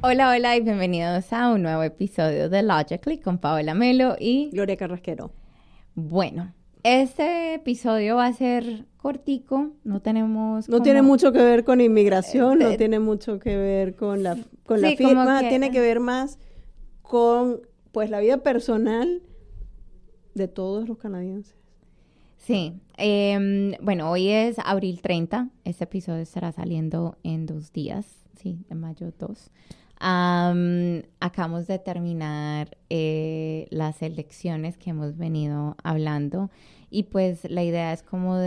Hola, hola y bienvenidos a un nuevo episodio de Logically con Paola Melo y... Gloria Carrasquero. Bueno, este episodio va a ser cortico, no tenemos No tiene mucho que ver con inmigración, no de- tiene mucho que ver con la sí, como firma, que... tiene que ver más con pues la vida personal de todos los canadienses. Sí, bueno, hoy es abril 30, este episodio estará saliendo en 2 días, sí, de mayo 2. Acabamos de terminar las elecciones que hemos venido hablando y pues la idea es como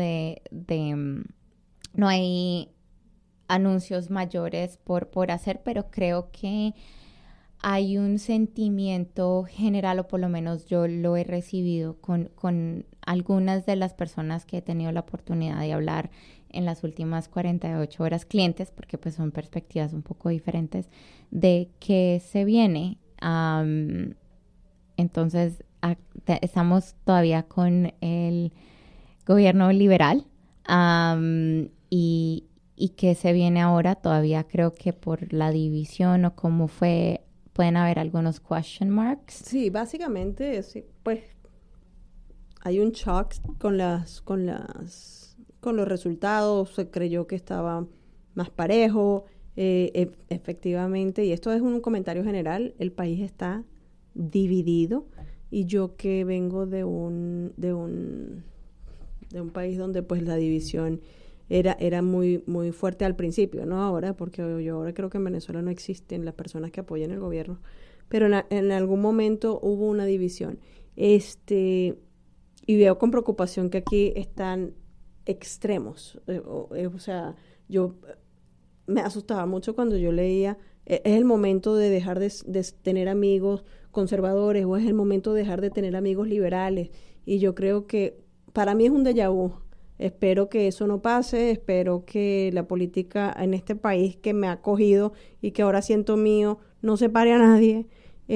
no hay anuncios mayores por hacer, pero creo que hay un sentimiento general, o por lo menos yo lo he recibido con algunas de las personas que he tenido la oportunidad de hablar en las últimas 48 horas, clientes, porque pues son perspectivas un poco diferentes, de que se viene. Entonces, estamos todavía con el gobierno liberal y que se viene ahora, todavía creo que por la división o cómo fue, pueden haber algunos question marks. Sí, básicamente, sí, pues hay un shock con los resultados. Se creyó que estaba más parejo, efectivamente, y esto es un comentario general. El país está dividido y yo que vengo de un país donde pues la división era muy muy fuerte al principio, no ahora, porque yo ahora creo que en Venezuela no existen las personas que apoyan el gobierno, pero en algún momento hubo una división. Y veo con preocupación que aquí están extremos. O sea, yo me asustaba mucho cuando yo leía, es el momento de dejar de tener amigos conservadores o es el momento de dejar de tener amigos liberales. Y yo creo que para mí es un déjà vu. Espero que eso no pase, espero que la política en este país que me ha acogido y que ahora siento mío no separe a nadie.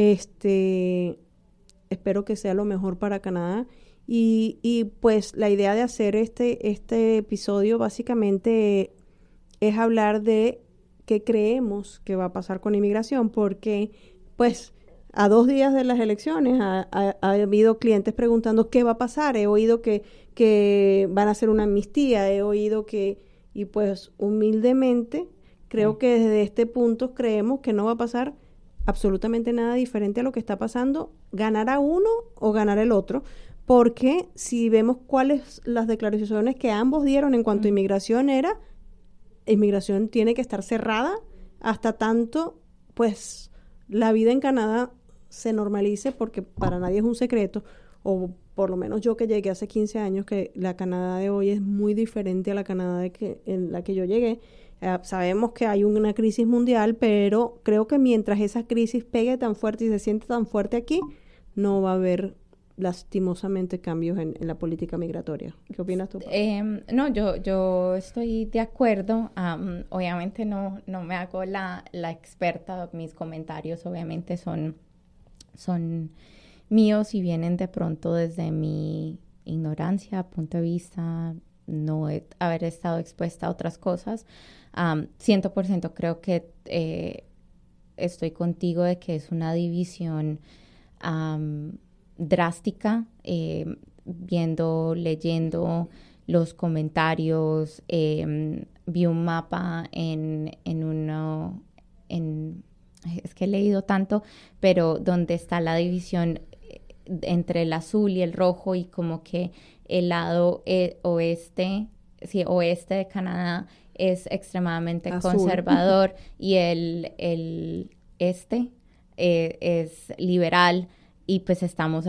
Espero que sea lo mejor para Canadá. Y pues la idea de hacer este episodio básicamente es hablar de qué creemos que va a pasar con inmigración, porque pues a 2 días de las elecciones ha habido clientes preguntando qué va a pasar. He oído que van a hacer una amnistía, he oído y pues humildemente creo que desde este punto creemos que no va a pasar absolutamente nada diferente a lo que está pasando, ganará uno o ganará el otro, porque si vemos cuáles las declaraciones que ambos dieron en cuanto a inmigración tiene que estar cerrada hasta tanto, pues, la vida en Canadá se normalice, porque para nadie es un secreto, o por lo menos yo que llegué hace 15 años, que la Canadá de hoy es muy diferente a la Canadá en la que yo llegué. Sabemos que hay una crisis mundial, pero creo que mientras esa crisis pegue tan fuerte y se siente tan fuerte aquí, no va a haber lastimosamente cambios en la política migratoria. ¿Qué opinas tú, Pablo? No, yo estoy de acuerdo. Obviamente no me hago la experta. Mis comentarios obviamente son míos y vienen de pronto desde mi ignorancia, punto de vista, haber estado expuesta a otras cosas. 100% creo que estoy contigo de que es una división drástica, leyendo los comentarios. Vi un mapa es que he leído tanto, pero donde está la división entre el azul y el rojo, y como que el lado oeste de Canadá es extremadamente Azul. conservador y el este es liberal, y pues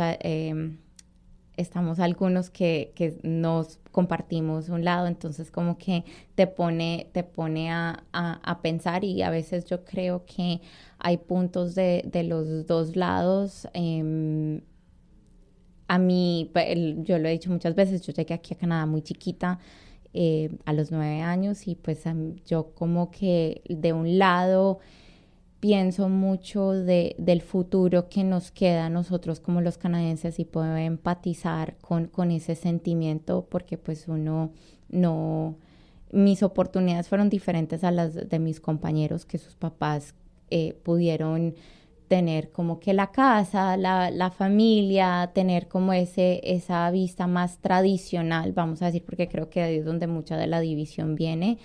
estamos algunos que nos compartimos un lado. Entonces como que te pone a pensar, y a veces yo creo que hay puntos de los dos lados. A mí, yo lo he dicho muchas veces, yo llegué aquí a Canadá muy chiquita, a los 9 años, y pues yo como que de un lado pienso mucho del futuro que nos queda a nosotros como los canadienses, y puedo empatizar con ese sentimiento, porque pues mis oportunidades fueron diferentes a las de mis compañeros, que sus papás pudieron tener como que la casa, la familia, tener como esa vista más tradicional, vamos a decir, porque creo que ahí es donde mucha de la división viene,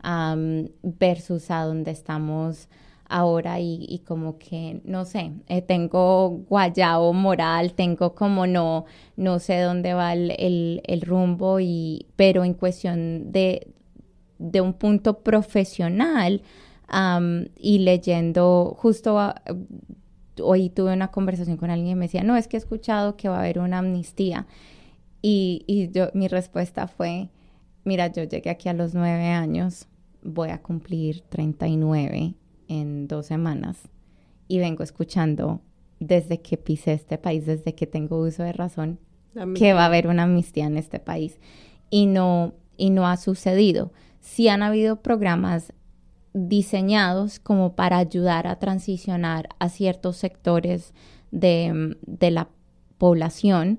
versus a donde estamos ahora y como que, no sé, tengo guayabo moral, tengo como no sé dónde va el rumbo, pero en cuestión de un punto profesional, y leyendo, hoy tuve una conversación con alguien y me decía, no, es que he escuchado que va a haber una amnistía. Mi respuesta fue, mira, yo llegué aquí a los 9 años, voy a cumplir 39 en 2 semanas y vengo escuchando desde que pisé este país, desde que tengo uso de razón, que va a haber una amnistía en este país. Y no ha sucedido. Sí han habido programas diseñados como para ayudar a transicionar a ciertos sectores de la población,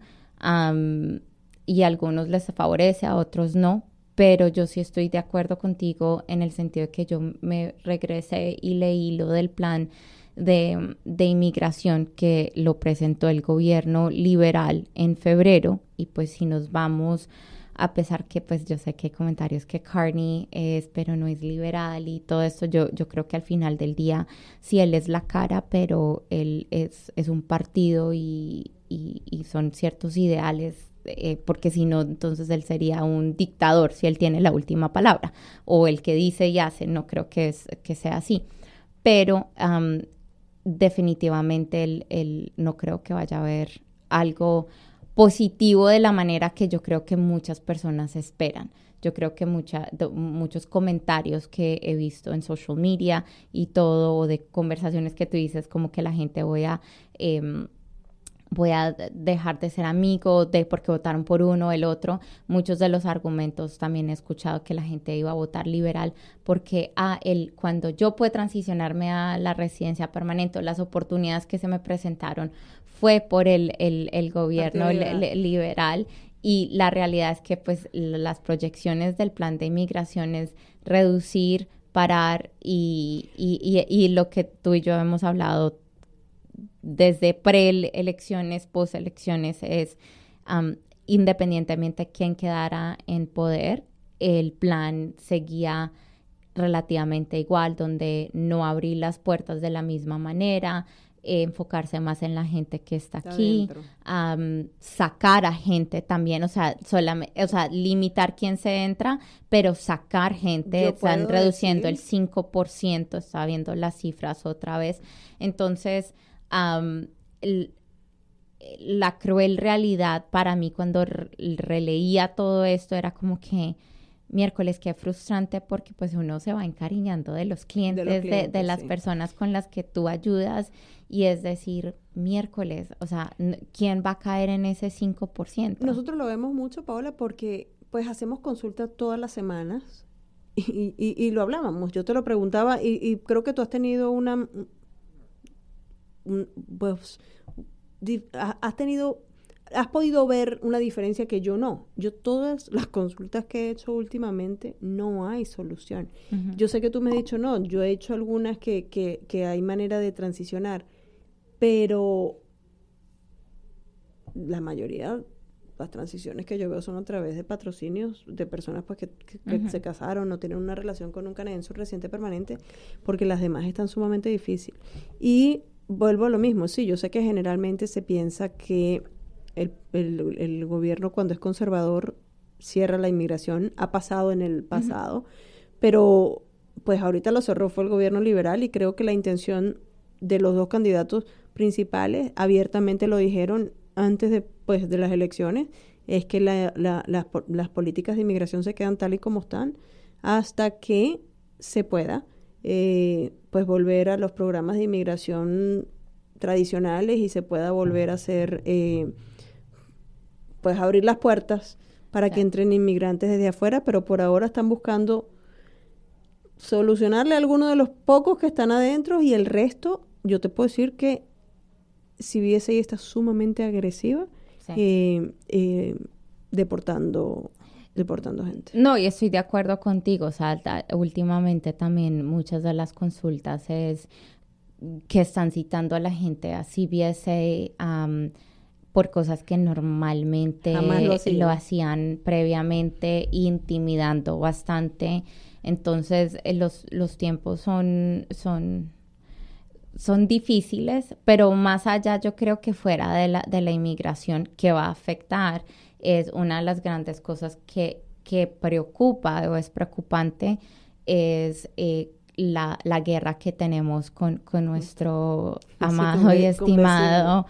y a algunos les favorece, a otros no, pero yo sí estoy de acuerdo contigo en el sentido de que yo me regresé y leí lo del plan de inmigración que lo presentó el gobierno liberal en febrero, y pues si nos vamos, a pesar que pues yo sé que hay comentarios que Carney es, pero no es liberal y todo esto, yo creo que al final del día sí él es la cara, pero él es un partido y son ciertos ideales, porque si no, entonces él sería un dictador si él tiene la última palabra, o el que dice y hace, no creo que sea así, pero definitivamente él no creo que vaya a haber algo positivo de la manera que yo creo que muchas personas esperan. Yo creo que muchos comentarios que he visto en social media y todo, o de conversaciones que tú dices, como que la gente voy a dejar de ser amigo porque votaron por uno o el otro. Muchos de los argumentos también he escuchado que la gente iba a votar liberal porque cuando yo pude transicionarme a la residencia permanente, las oportunidades que se me presentaron fue por el gobierno liberal. Y la realidad es que pues las proyecciones del plan de inmigración es reducir, parar y lo que tú y yo hemos hablado desde preelecciones, postelecciones, es independientemente de quién quedara en poder, el plan seguía relativamente igual, donde no abrir las puertas de la misma manera, enfocarse más en la gente que está aquí, sacar a gente también, o sea, limitar quién se entra, pero sacar gente, están reduciendo el 5%, está viendo las cifras otra vez. Entonces, la cruel realidad para mí cuando releía todo esto era como que miércoles, qué frustrante, porque pues uno se va encariñando de los clientes, de las personas con las que tú ayudas, y es decir, miércoles, o sea, ¿quién va a caer en ese 5%? Nosotros lo vemos mucho, Paola, porque pues hacemos consultas todas las semanas y lo hablábamos. Yo te lo preguntaba y creo que tú has tenido has podido ver una diferencia que yo no. Yo todas las consultas que he hecho últimamente no hay solución. Uh-huh. Yo sé que tú me has dicho no, yo he hecho algunas que hay manera de transicionar, pero la mayoría, las transiciones que yo veo son a través de patrocinios de personas pues que uh-huh. se casaron o tienen una relación con un canadiense residente permanente, porque las demás están sumamente difíciles. Y vuelvo a lo mismo, sí, yo sé que generalmente se piensa que el gobierno cuando es conservador cierra la inmigración, ha pasado en el pasado, uh-huh. pero pues ahorita lo cerró fue el gobierno liberal, y creo que la intención de los dos candidatos principales, abiertamente lo dijeron antes de las elecciones, es que las políticas de inmigración se quedan tal y como están hasta que se pueda pues volver a los programas de inmigración tradicionales y se pueda volver a hacer pues abrir las puertas para que entren inmigrantes desde afuera, pero por ahora están buscando solucionarle a algunos de los pocos que están adentro, y el resto, yo te puedo decir que CBSA está sumamente agresiva, sí. Deportando gente. No, y estoy de acuerdo contigo, o sea, últimamente también muchas de las consultas es que están citando a la gente a CBSA por cosas que normalmente lo hacían previamente, intimidando bastante. Entonces, los tiempos son difíciles, pero más allá, yo creo que fuera de la inmigración que va a afectar, es una de las grandes cosas que preocupa o es preocupante, es la guerra que tenemos con nuestro amado y estimado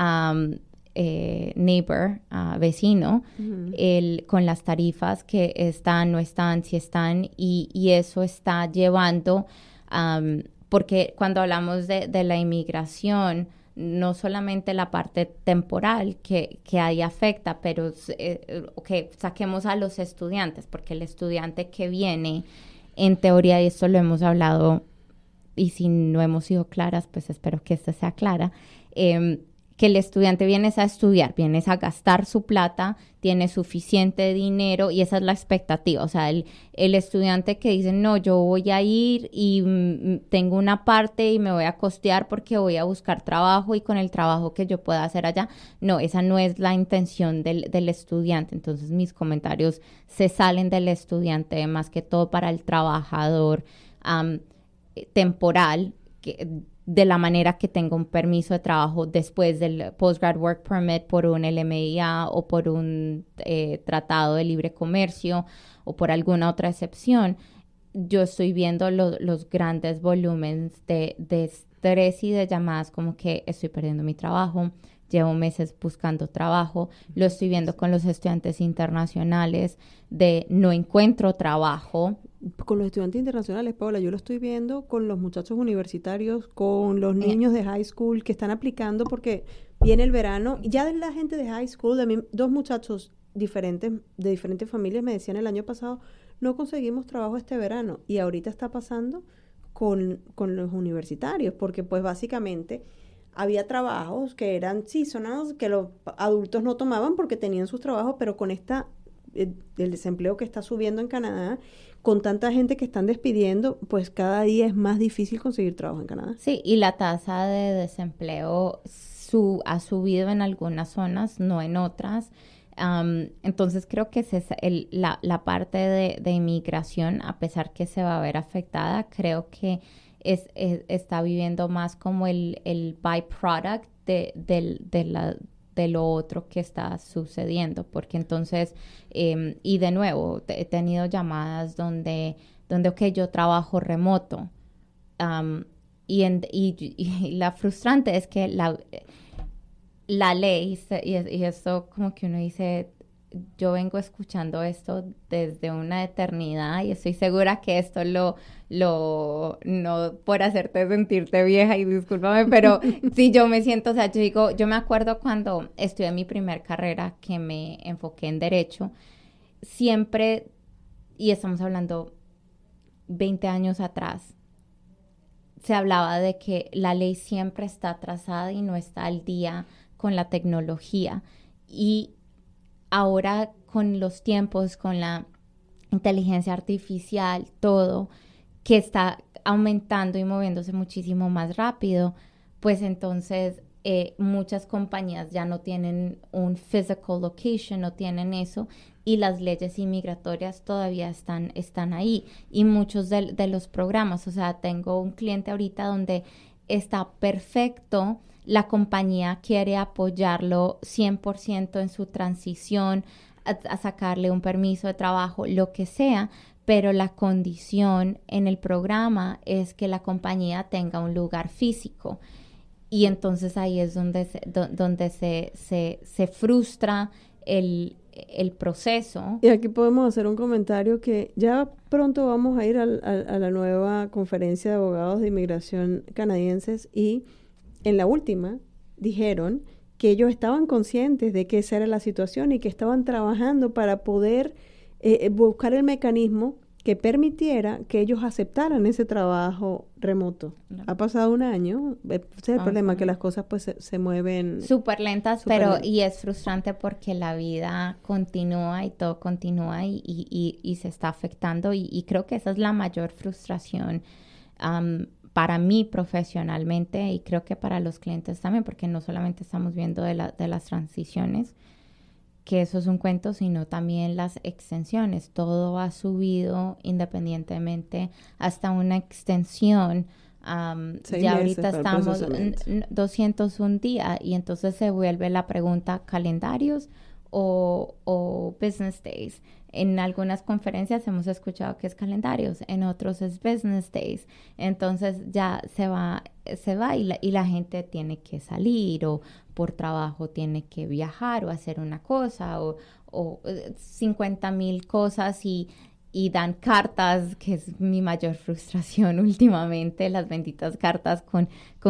neighbor, vecino, con las tarifas que están, no están, si están, y eso está llevando, porque cuando hablamos de la inmigración, no solamente la parte temporal que ahí afecta, pero saquemos a los estudiantes, porque el estudiante que viene, en teoría, y esto lo hemos hablado, y si no hemos sido claras, pues espero que esta sea clara, que el estudiante viene a estudiar, viene a gastar su plata, tiene suficiente dinero y esa es la expectativa. O sea, el estudiante que dice, no, yo voy a ir y tengo una parte y me voy a costear porque voy a buscar trabajo y con el trabajo que yo pueda hacer allá. No, esa no es la intención del estudiante. Entonces mis comentarios se salen del estudiante, más que todo para el trabajador temporal, de la manera que tenga un permiso de trabajo después del Postgrad Work Permit por un LMIA o por un tratado de libre comercio o por alguna otra excepción. Yo estoy viendo los grandes volúmenes de estrés y de llamadas como que estoy perdiendo mi trabajo, llevo meses buscando trabajo, lo estoy viendo con los estudiantes internacionales de no encuentro trabajo. Con los estudiantes internacionales, Paola, yo lo estoy viendo con los muchachos universitarios, con los niños de high school que están aplicando porque viene el verano. Ya de la gente de high school, de mí, dos muchachos diferentes, de diferentes familias, me decían el año pasado, no conseguimos trabajo este verano. Y ahorita está pasando con los universitarios, porque pues básicamente había trabajos que eran seasonals, que los adultos no tomaban porque tenían sus trabajos, pero con el desempleo que está subiendo en Canadá, con tanta gente que están despidiendo, pues cada día es más difícil conseguir trabajo en Canadá. Sí, y la tasa de desempleo ha subido en algunas zonas, no en otras. Entonces creo que la parte de inmigración, a pesar que se va a ver afectada, creo que está viviendo más como el byproduct de lo otro que está sucediendo, porque entonces, y de nuevo, he tenido llamadas donde ok, yo trabajo remoto, y la frustrante es que la ley, y esto como que uno dice, yo vengo escuchando esto desde una eternidad y estoy segura que esto no por hacerte sentirte vieja y discúlpame, pero sí yo me siento, o sea, yo me acuerdo cuando estudié mi primer carrera que me enfoqué en Derecho, siempre, y estamos hablando 20 años atrás, se hablaba de que la ley siempre está atrasada y no está al día con la tecnología. Y ahora con los tiempos, con la inteligencia artificial, todo, que está aumentando y moviéndose muchísimo más rápido, pues entonces muchas compañías ya no tienen un physical location, no tienen eso, y las leyes inmigratorias todavía están ahí. Y muchos de los programas, o sea, tengo un cliente ahorita donde está perfecto, la compañía quiere apoyarlo 100% en su transición, a sacarle un permiso de trabajo, lo que sea, pero la condición en el programa es que la compañía tenga un lugar físico. Y entonces ahí es donde se frustra el proceso. Y aquí podemos hacer un comentario que ya pronto vamos a ir a la nueva conferencia de abogados de inmigración canadienses, y en la última dijeron que ellos estaban conscientes de que esa era la situación y que estaban trabajando para poder buscar el mecanismo que permitiera que ellos aceptaran ese trabajo remoto. No. Ha pasado un año, ese es el problema, que las cosas pues se mueven súper lentas, y es frustrante porque la vida continúa y todo continúa y se está afectando, y creo que esa es la mayor frustración para mí profesionalmente y creo que para los clientes también, porque no solamente estamos viendo de las transiciones, que eso es un cuento, sino también las extensiones. Todo ha subido independientemente hasta una extensión. Ya ahorita estamos 201 días y entonces se vuelve la pregunta calendarios o business days. En algunas conferencias hemos escuchado que es calendarios, en otros es business days. Entonces ya se va y la gente tiene que salir o por trabajo tiene que viajar o hacer una cosa o 50,000 cosas y dan cartas, que es mi mayor frustración últimamente, las benditas cartas con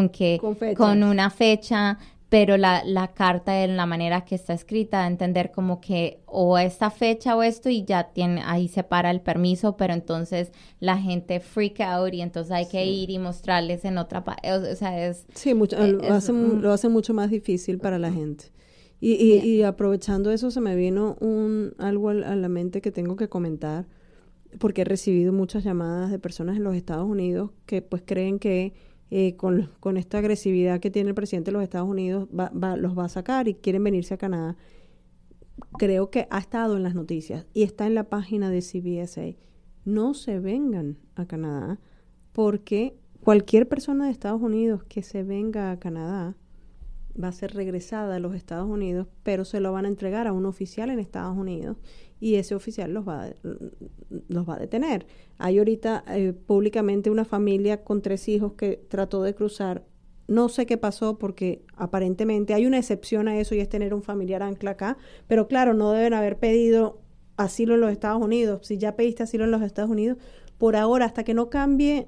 una fecha, pero la carta en la manera que está escrita, entender como que o esta fecha o esto y ya ahí se para el permiso, pero entonces la gente freak out y entonces hay que ir y mostrarles en otra parte, o sea, es... Sí, lo hace mucho más difícil para la gente. Y aprovechando eso, se me vino algo a la mente que tengo que comentar, porque he recibido muchas llamadas de personas en los Estados Unidos que pues creen que con esta agresividad que tiene el presidente de los Estados Unidos los va a sacar y quieren venirse a Canadá. Creo que ha estado en las noticias y está en la página de CBSA. No se vengan a Canadá porque cualquier persona de Estados Unidos que se venga a Canadá va a ser regresada a los Estados Unidos, pero se lo van a entregar a un oficial en Estados Unidos y ese oficial los va a detener. Hay ahorita públicamente una familia con 3 hijos que trató de cruzar. No sé qué pasó porque aparentemente hay una excepción a eso y es tener un familiar ancla acá, pero claro, no deben haber pedido asilo en los Estados Unidos. Si ya pediste asilo en los Estados Unidos, por ahora, hasta que no cambie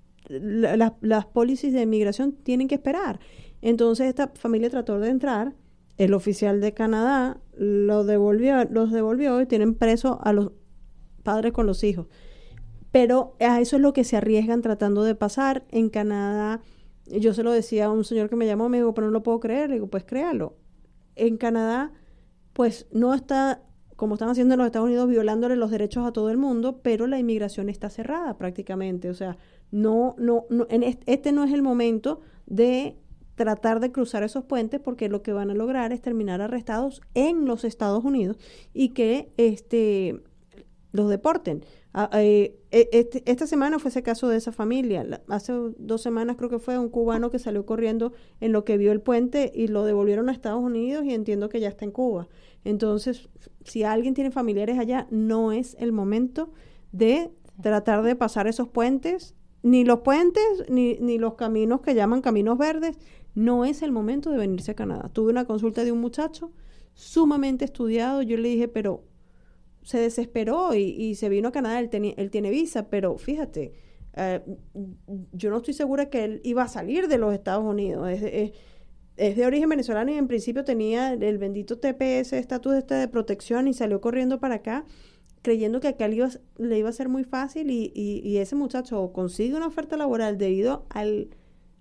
las policies de inmigración, tienen que esperar. Entonces esta familia trató de entrar, el oficial de Canadá los devolvió y tienen preso a los padres con los hijos. Pero a eso es lo que se arriesgan tratando de pasar en Canadá. Yo se lo decía a un señor que me llamó, me dijo, pero no lo puedo creer. Le digo, pues créalo. En Canadá, pues no está, como están haciendo en los Estados Unidos, violándole los derechos a todo el mundo, pero la inmigración está cerrada prácticamente. O sea, este no es el momento de tratar de cruzar esos puentes porque lo que van a lograr es terminar arrestados en los Estados Unidos y que los deporten. Esta semana fue ese caso de esa familia. Hace 2 semanas creo que fue un cubano que salió corriendo en lo que vio el puente y lo devolvieron a Estados Unidos y entiendo que ya está en Cuba. Entonces, si alguien tiene familiares allá, no es el momento de tratar de pasar esos puentes, ni los puentes, ni los caminos que llaman caminos verdes. No es el momento de venirse a Canadá. Tuve una consulta de un muchacho sumamente estudiado. Yo le dije, pero se desesperó y se vino a Canadá. Él tiene visa, pero fíjate, yo no estoy segura que él iba a salir de los Estados Unidos. Es de origen venezolano y en principio tenía el bendito TPS, estatus de protección, y salió corriendo para acá creyendo que acá le iba a ser muy fácil y ese muchacho consigue una oferta laboral debido al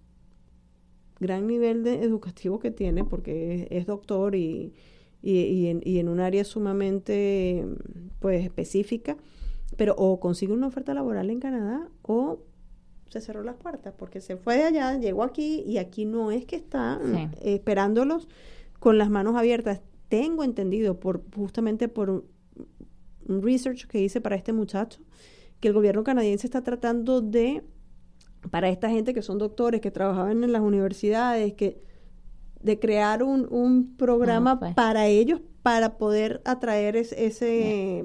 gran nivel educativo que tiene, porque es doctor y en un área sumamente pues específica, pero o consigue una oferta laboral en Canadá o se cerró las puertas, porque se fue de allá, llegó aquí y aquí no es que está esperándolos con las manos abiertas. Tengo entendido justamente por un research que hice para este muchacho, que el gobierno canadiense está tratando para esta gente que son doctores, que trabajaban en las universidades, de crear un programa para ellos, para poder atraer esa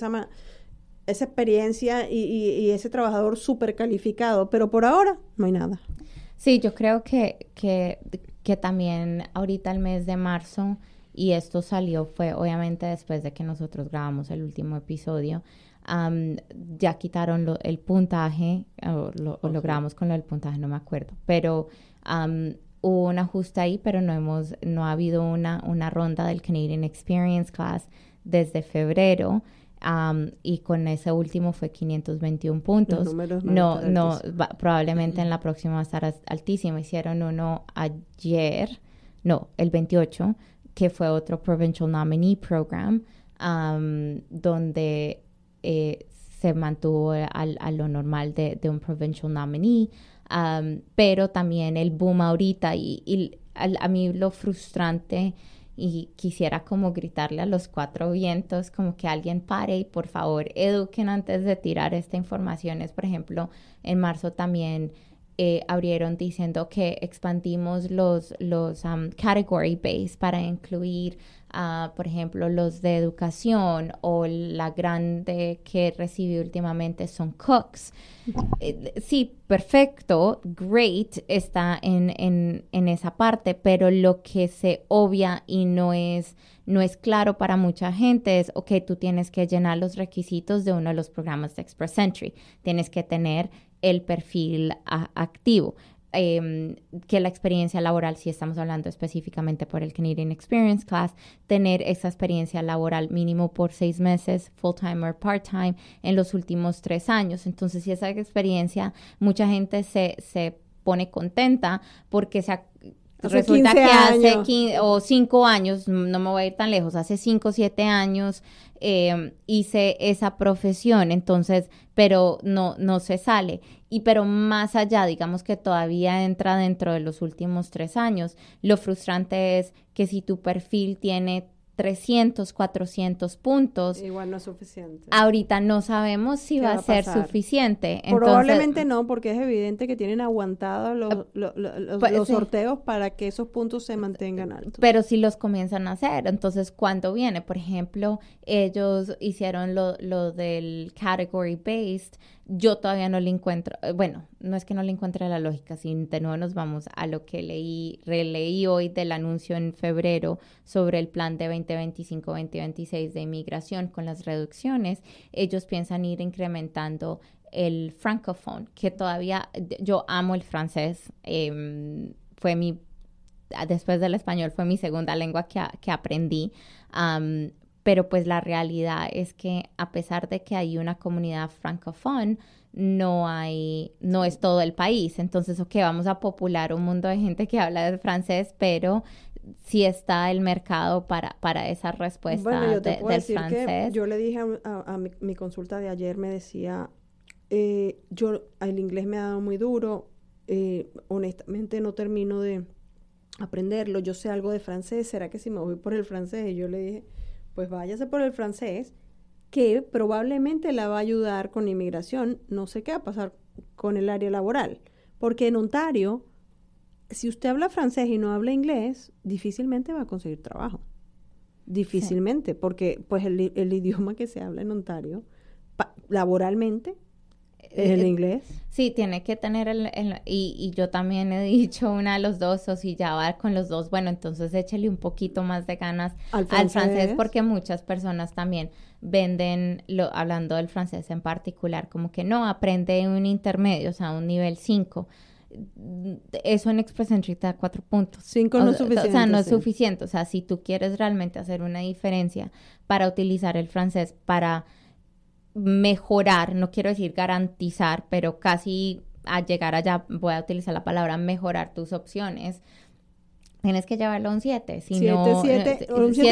experiencia y ese trabajador súper calificado. Pero por ahora no hay nada. Sí, yo creo que también ahorita el mes de marzo, y esto fue obviamente después de que nosotros grabamos el último episodio, ya quitaron el puntaje, o lo grabamos con el puntaje, no me acuerdo, pero hubo un ajuste ahí, pero no ha habido una ronda del Canadian Experience Class desde febrero, y con ese último fue 521 puntos. Los números probablemente en la próxima va a estar altísimo. Hicieron uno ayer, el 28, que fue otro Provincial Nominee Program, donde se mantuvo a lo normal de un Provincial Nominee, pero también el boom ahorita y a mí lo frustrante y quisiera como gritarle a los cuatro vientos, como que alguien pare y por favor eduquen antes de tirar esta información. Es, por ejemplo, en marzo también abrieron diciendo que expandimos los category based para incluir, por ejemplo, los de educación o la grande que recibí últimamente son cooks. Sí, perfecto, great, está en esa parte, pero lo que se obvia y no es claro para mucha gente es, ok, tú tienes que llenar los requisitos de uno de los programas de Express Entry, tienes que tener el perfil activo. Que la experiencia laboral, si estamos hablando específicamente por el Canadian Experience Class, tener esa experiencia laboral mínimo por 6 meses, full-time o part-time, en los últimos 3 años. Entonces, si esa experiencia, mucha gente se pone contenta porque resulta que hace 15, o 5 años, no me voy a ir tan lejos, hace 5 o 7 años hice esa profesión, entonces, pero no se sale. Pero más allá, digamos que todavía entra dentro de los últimos 3 años, lo frustrante es que si tu perfil tiene 300, 400 puntos. Igual no es suficiente. Ahorita no sabemos si va a ser suficiente. Probablemente no, porque es evidente que tienen aguantados los sorteos para que esos puntos se mantengan altos. Pero si los comienzan a hacer, entonces, ¿cuándo viene? Por ejemplo, ellos hicieron lo del category based. Yo todavía no le encuentro, bueno, no es que no le encuentre la lógica, sino de nuevo nos vamos a lo que releí hoy del anuncio en febrero sobre el plan de 2025-2026 de inmigración con las reducciones. Ellos piensan ir incrementando el francophone, que todavía, yo amo el francés, después del español fue mi segunda lengua que aprendí, pero pues la realidad es que a pesar de que hay una comunidad francófona, no es todo el país. Entonces, ok, vamos a popular un mundo de gente que habla el francés, pero sí está el mercado para esa respuesta del francés. Yo le dije a mi consulta de ayer, me decía, el inglés me ha dado muy duro, honestamente no termino de aprenderlo, yo sé algo de francés, ¿será que si me voy por el francés? Y yo le dije, pues váyase por el francés, que probablemente la va a ayudar con inmigración. No sé qué va a pasar con el área laboral, porque en Ontario, si usted habla francés y no habla inglés, difícilmente va a conseguir trabajo. Difícilmente, sí. Porque pues el idioma que se habla en Ontario, laboralmente, es el inglés. Sí, tiene que tener y yo también he dicho una de los dos, o si ya va con los dos, bueno, entonces échele un poquito más de ganas al francés, porque muchas personas también venden, hablando del francés en particular, como que no, aprende un intermedio, o sea, un nivel 5. Eso en Express Entry te da 4 puntos. 5 no es suficiente. O sea, no es suficiente. O sea, si tú quieres realmente hacer una diferencia para utilizar el francés, para mejorar, no quiero decir garantizar, pero casi a llegar allá, voy a utilizar la palabra mejorar tus opciones, tienes que llevarlo a un 7, si no, 7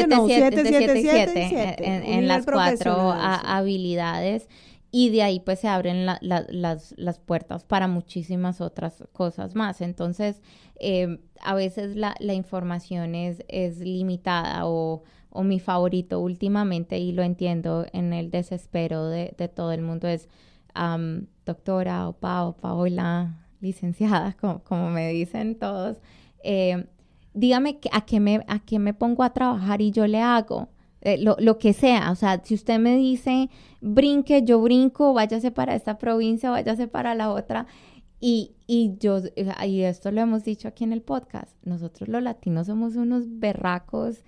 en las 4 habilidades, y de ahí pues se abren las puertas para muchísimas otras cosas más. Entonces, a veces la información es limitada o mi favorito últimamente, y lo entiendo en el desespero de todo el mundo, es doctora o Paola, licenciada, como me dicen todos, dígame a qué me pongo a trabajar y yo le hago. Lo que sea, o sea, si usted me dice brinque, yo brinco, váyase para esta provincia, váyase para la otra, y esto lo hemos dicho aquí en el podcast, nosotros los latinos somos unos berracos,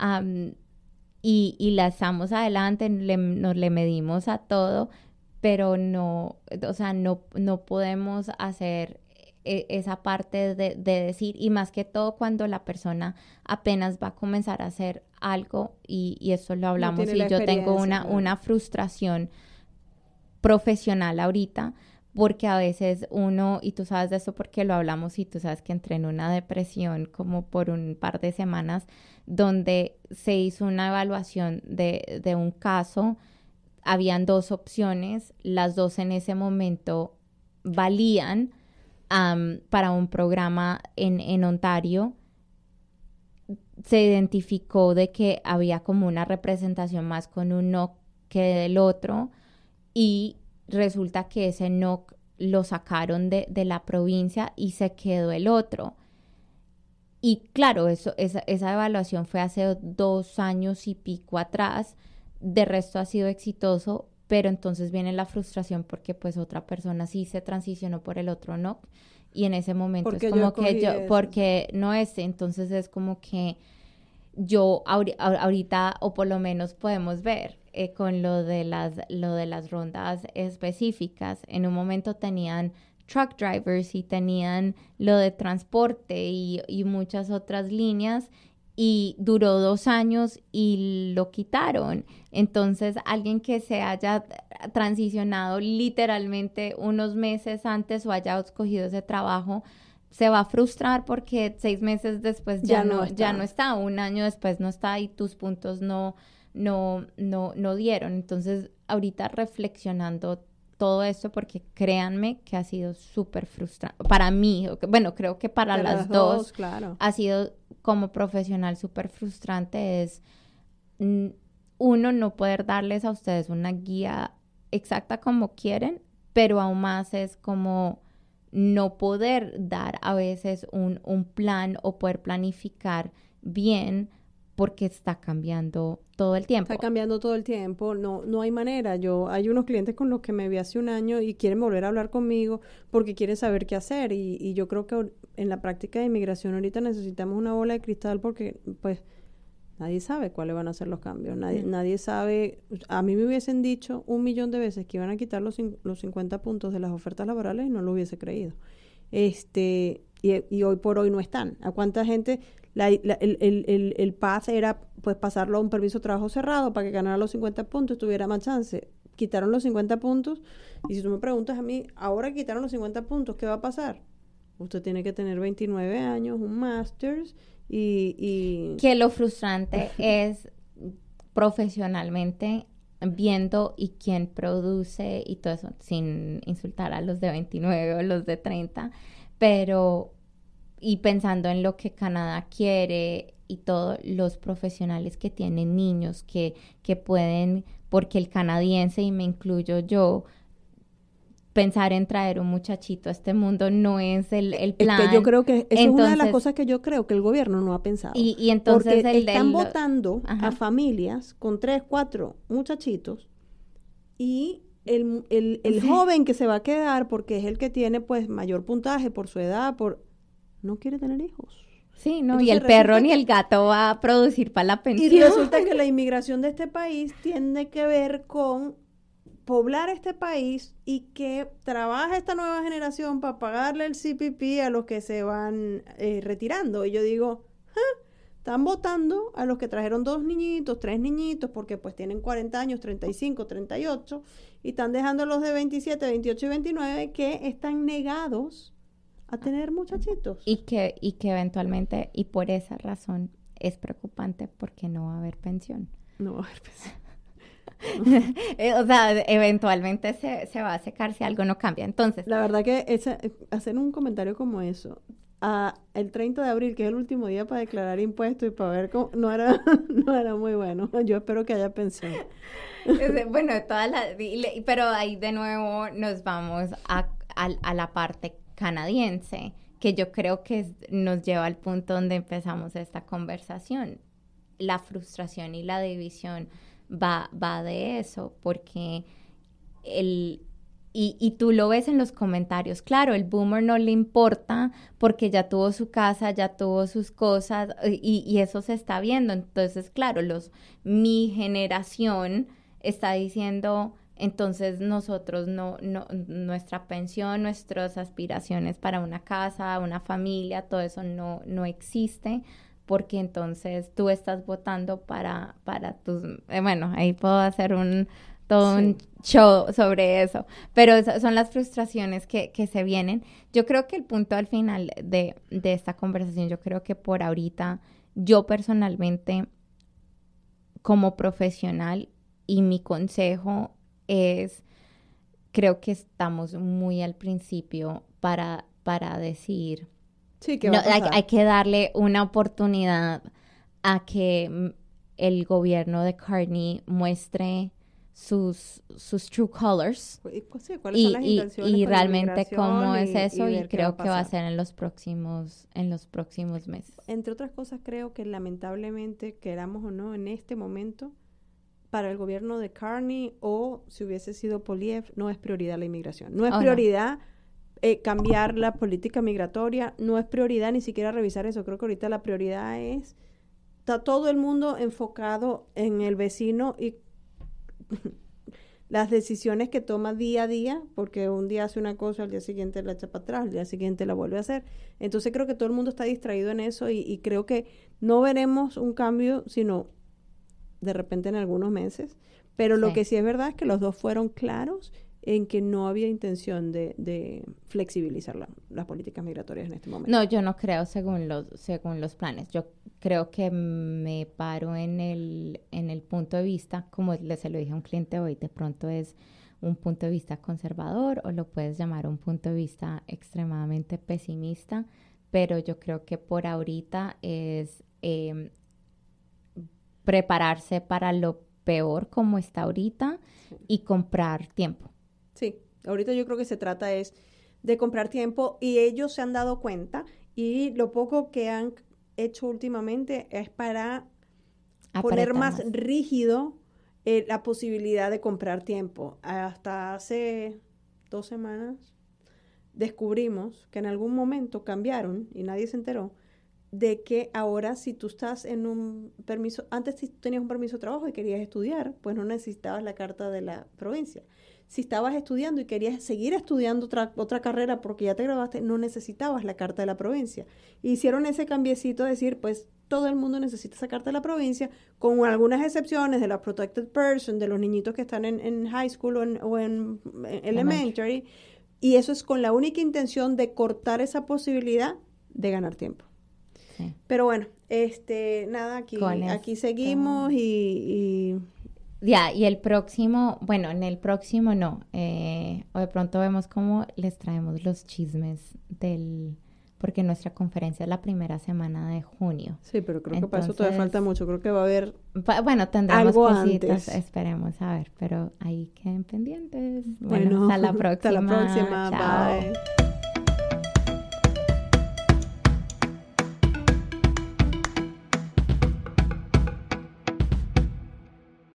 y lanzamos adelante, nos le medimos a todo, pero no, o sea, no podemos hacer esa parte de decir, y más que todo cuando la persona apenas va a comenzar a hacer algo, y eso lo hablamos, y yo tengo una frustración profesional ahorita, porque a veces uno, y tú sabes de eso porque lo hablamos, y tú sabes que entré en una depresión como por un par de semanas, donde se hizo una evaluación de un caso, habían 2 opciones, las 2 en ese momento valían, para un programa en Ontario, se identificó de que había como una representación más con un NOC que del otro, y resulta que ese NOC lo sacaron de la provincia y se quedó el otro. Y claro, esa evaluación fue hace 2 años y pico atrás, de resto ha sido exitoso, pero entonces viene la frustración porque pues otra persona sí se transicionó por el otro NOC, y en ese momento Porque es como yo que yo, escogí porque no es, entonces es como que yo ahorita, o por lo menos podemos ver con lo de las rondas específicas, en un momento tenían truck drivers y tenían lo de transporte y muchas otras líneas, y duró 2 años y lo quitaron. Entonces, alguien que se haya transicionado literalmente unos meses antes o haya escogido ese trabajo, se va a frustrar porque 6 meses después ya no está, 1 año después no está, y tus puntos no dieron. Entonces, ahorita reflexionando todo esto, porque créanme que ha sido súper frustrante para mí, bueno, creo que para las dos, claro. ha sido como profesional súper frustrante, es uno, no poder darles a ustedes una guía exacta como quieren, pero aún más es como no poder dar a veces un plan o poder planificar bien, porque está cambiando todo el tiempo. Está cambiando todo el tiempo, no hay manera. Hay unos clientes con los que me vi hace un año y quieren volver a hablar conmigo porque quieren saber qué hacer, y yo creo que en la práctica de inmigración ahorita necesitamos una bola de cristal, porque pues nadie sabe cuáles van a ser los cambios, nadie sabe. A mí me hubiesen dicho 1,000,000 de veces que iban a quitar los 50 puntos de las ofertas laborales y no lo hubiese creído. Y hoy por hoy no están. ¿A cuánta gente el path era pues pasarlo a un permiso de trabajo cerrado para que ganara los 50 puntos, tuviera más chance? Quitaron los 50 puntos, y si tú me preguntas a mí, ahora quitaron los 50 puntos, ¿qué va a pasar? Usted tiene que tener 29 años, un máster, y... Que lo frustrante es profesionalmente viendo y quién produce y todo eso, sin insultar a los de 29 o los de 30, pero y pensando en lo que Canadá quiere y todos los profesionales que tienen niños que pueden, porque el canadiense, y me incluyo yo, pensar en traer un muchachito a este mundo no es el plan. Es que yo creo que eso es una de las cosas que yo creo que el gobierno no ha pensado. Y entonces porque están votando a familias con 3, 4 muchachitos, y el joven que se va a quedar, porque es el que tiene pues mayor puntaje por su edad, no quiere tener hijos. Sí, no, entonces, y el perro ni el gato va a producir para la pensión. Y resulta que la inmigración de este país tiene que ver con poblar este país, y que trabaja esta nueva generación para pagarle el CPP a los que se van retirando. Y yo digo, están votando a los que trajeron 2 niñitos, 3 niñitos, porque pues tienen 40 años, 35, 38, y están dejando a los de 27, 28 y 29 que están negados a tener muchachitos. Y que eventualmente, y por esa razón, es preocupante, porque no va a haber pensión. No va a haber pensión. O sea, eventualmente se va a secar si algo no cambia. Entonces, la verdad que hacer un comentario como eso el 30 de abril, que es el último día para declarar impuestos y para ver cómo, no era muy bueno. Yo espero que haya pensión. Bueno, pero ahí de nuevo nos vamos a la parte canadiense, que yo creo que nos lleva al punto donde empezamos esta conversación. La frustración y la división va de eso, porque y tú lo ves en los comentarios. Claro, el boomer no le importa porque ya tuvo su casa, ya tuvo sus cosas, y eso se está viendo. Entonces, claro, mi generación está diciendo, entonces nosotros nuestra pensión, nuestras aspiraciones para una casa, una familia, todo eso no existe, porque entonces tú estás votando para tus... bueno, ahí puedo hacer todo un show sobre eso, pero son las frustraciones que se vienen. Yo creo que el punto al final de esta conversación, yo creo que por ahorita, yo personalmente, como profesional, y mi consejo es, creo que estamos muy al principio para para decir, Sí, ¿qué va a pasar? hay que darle una oportunidad a que el gobierno de Carney muestre sus true colors Sí, ¿cuáles son las intenciones y con la realmente cómo inmigración es eso, y ver qué va creo a que va a pasar? ser en los próximos meses. Entre otras cosas, creo que lamentablemente, queramos o no, en este momento, para el gobierno de Carney o si hubiese sido Poliev, no es prioridad la inmigración. No es Oh, no. prioridad cambiar la política migratoria, no es prioridad ni siquiera revisar eso. Creo que ahorita la prioridad está todo el mundo enfocado en el vecino y las decisiones que toma día a día, porque un día hace una cosa, al día siguiente la echa para atrás, al día siguiente la vuelve a hacer. Entonces creo que todo el mundo está distraído en eso y creo que no veremos un cambio, sino de repente en algunos meses. Pero lo Sí. que sí es verdad es que los dos fueron claros en que no había intención de flexibilizar las políticas migratorias en este momento. No, yo no creo según los planes. Yo creo que me paro en el punto de vista, como se lo dije a un cliente hoy, de pronto es un punto de vista conservador o lo puedes llamar un punto de vista extremadamente pesimista, pero yo creo que por ahorita es prepararse para lo peor como está ahorita y comprar tiempo. Sí, ahorita yo creo que se trata es de comprar tiempo y ellos se han dado cuenta y lo poco que han hecho últimamente es para poner más rígido la posibilidad de comprar tiempo. Hasta hace 2 semanas descubrimos que en algún momento cambiaron y nadie se enteró de que ahora si tú estás en un permiso, antes si tú tenías un permiso de trabajo y querías estudiar, pues no necesitabas la carta de la provincia. Si estabas estudiando y querías seguir estudiando otra carrera porque ya te graduaste, no necesitabas la carta de la provincia. Hicieron ese cambiecito de decir, pues todo el mundo necesita esa carta de la provincia, con algunas excepciones de la protected person, de los niñitos que están en high school o en elementary. Y eso es con la única intención de cortar esa posibilidad de ganar tiempo. Sí. Pero bueno, nada, aquí seguimos y ya, y el próximo, bueno, en el próximo no, o de pronto vemos cómo les traemos los chismes porque nuestra conferencia es la primera semana de junio. Sí, pero creo que para eso todavía falta mucho, creo que va a haber bueno, tendremos algo cositas, antes. Esperemos a ver, pero ahí queden pendientes. Bueno, hasta la próxima. Hasta la próxima, Chao. bye.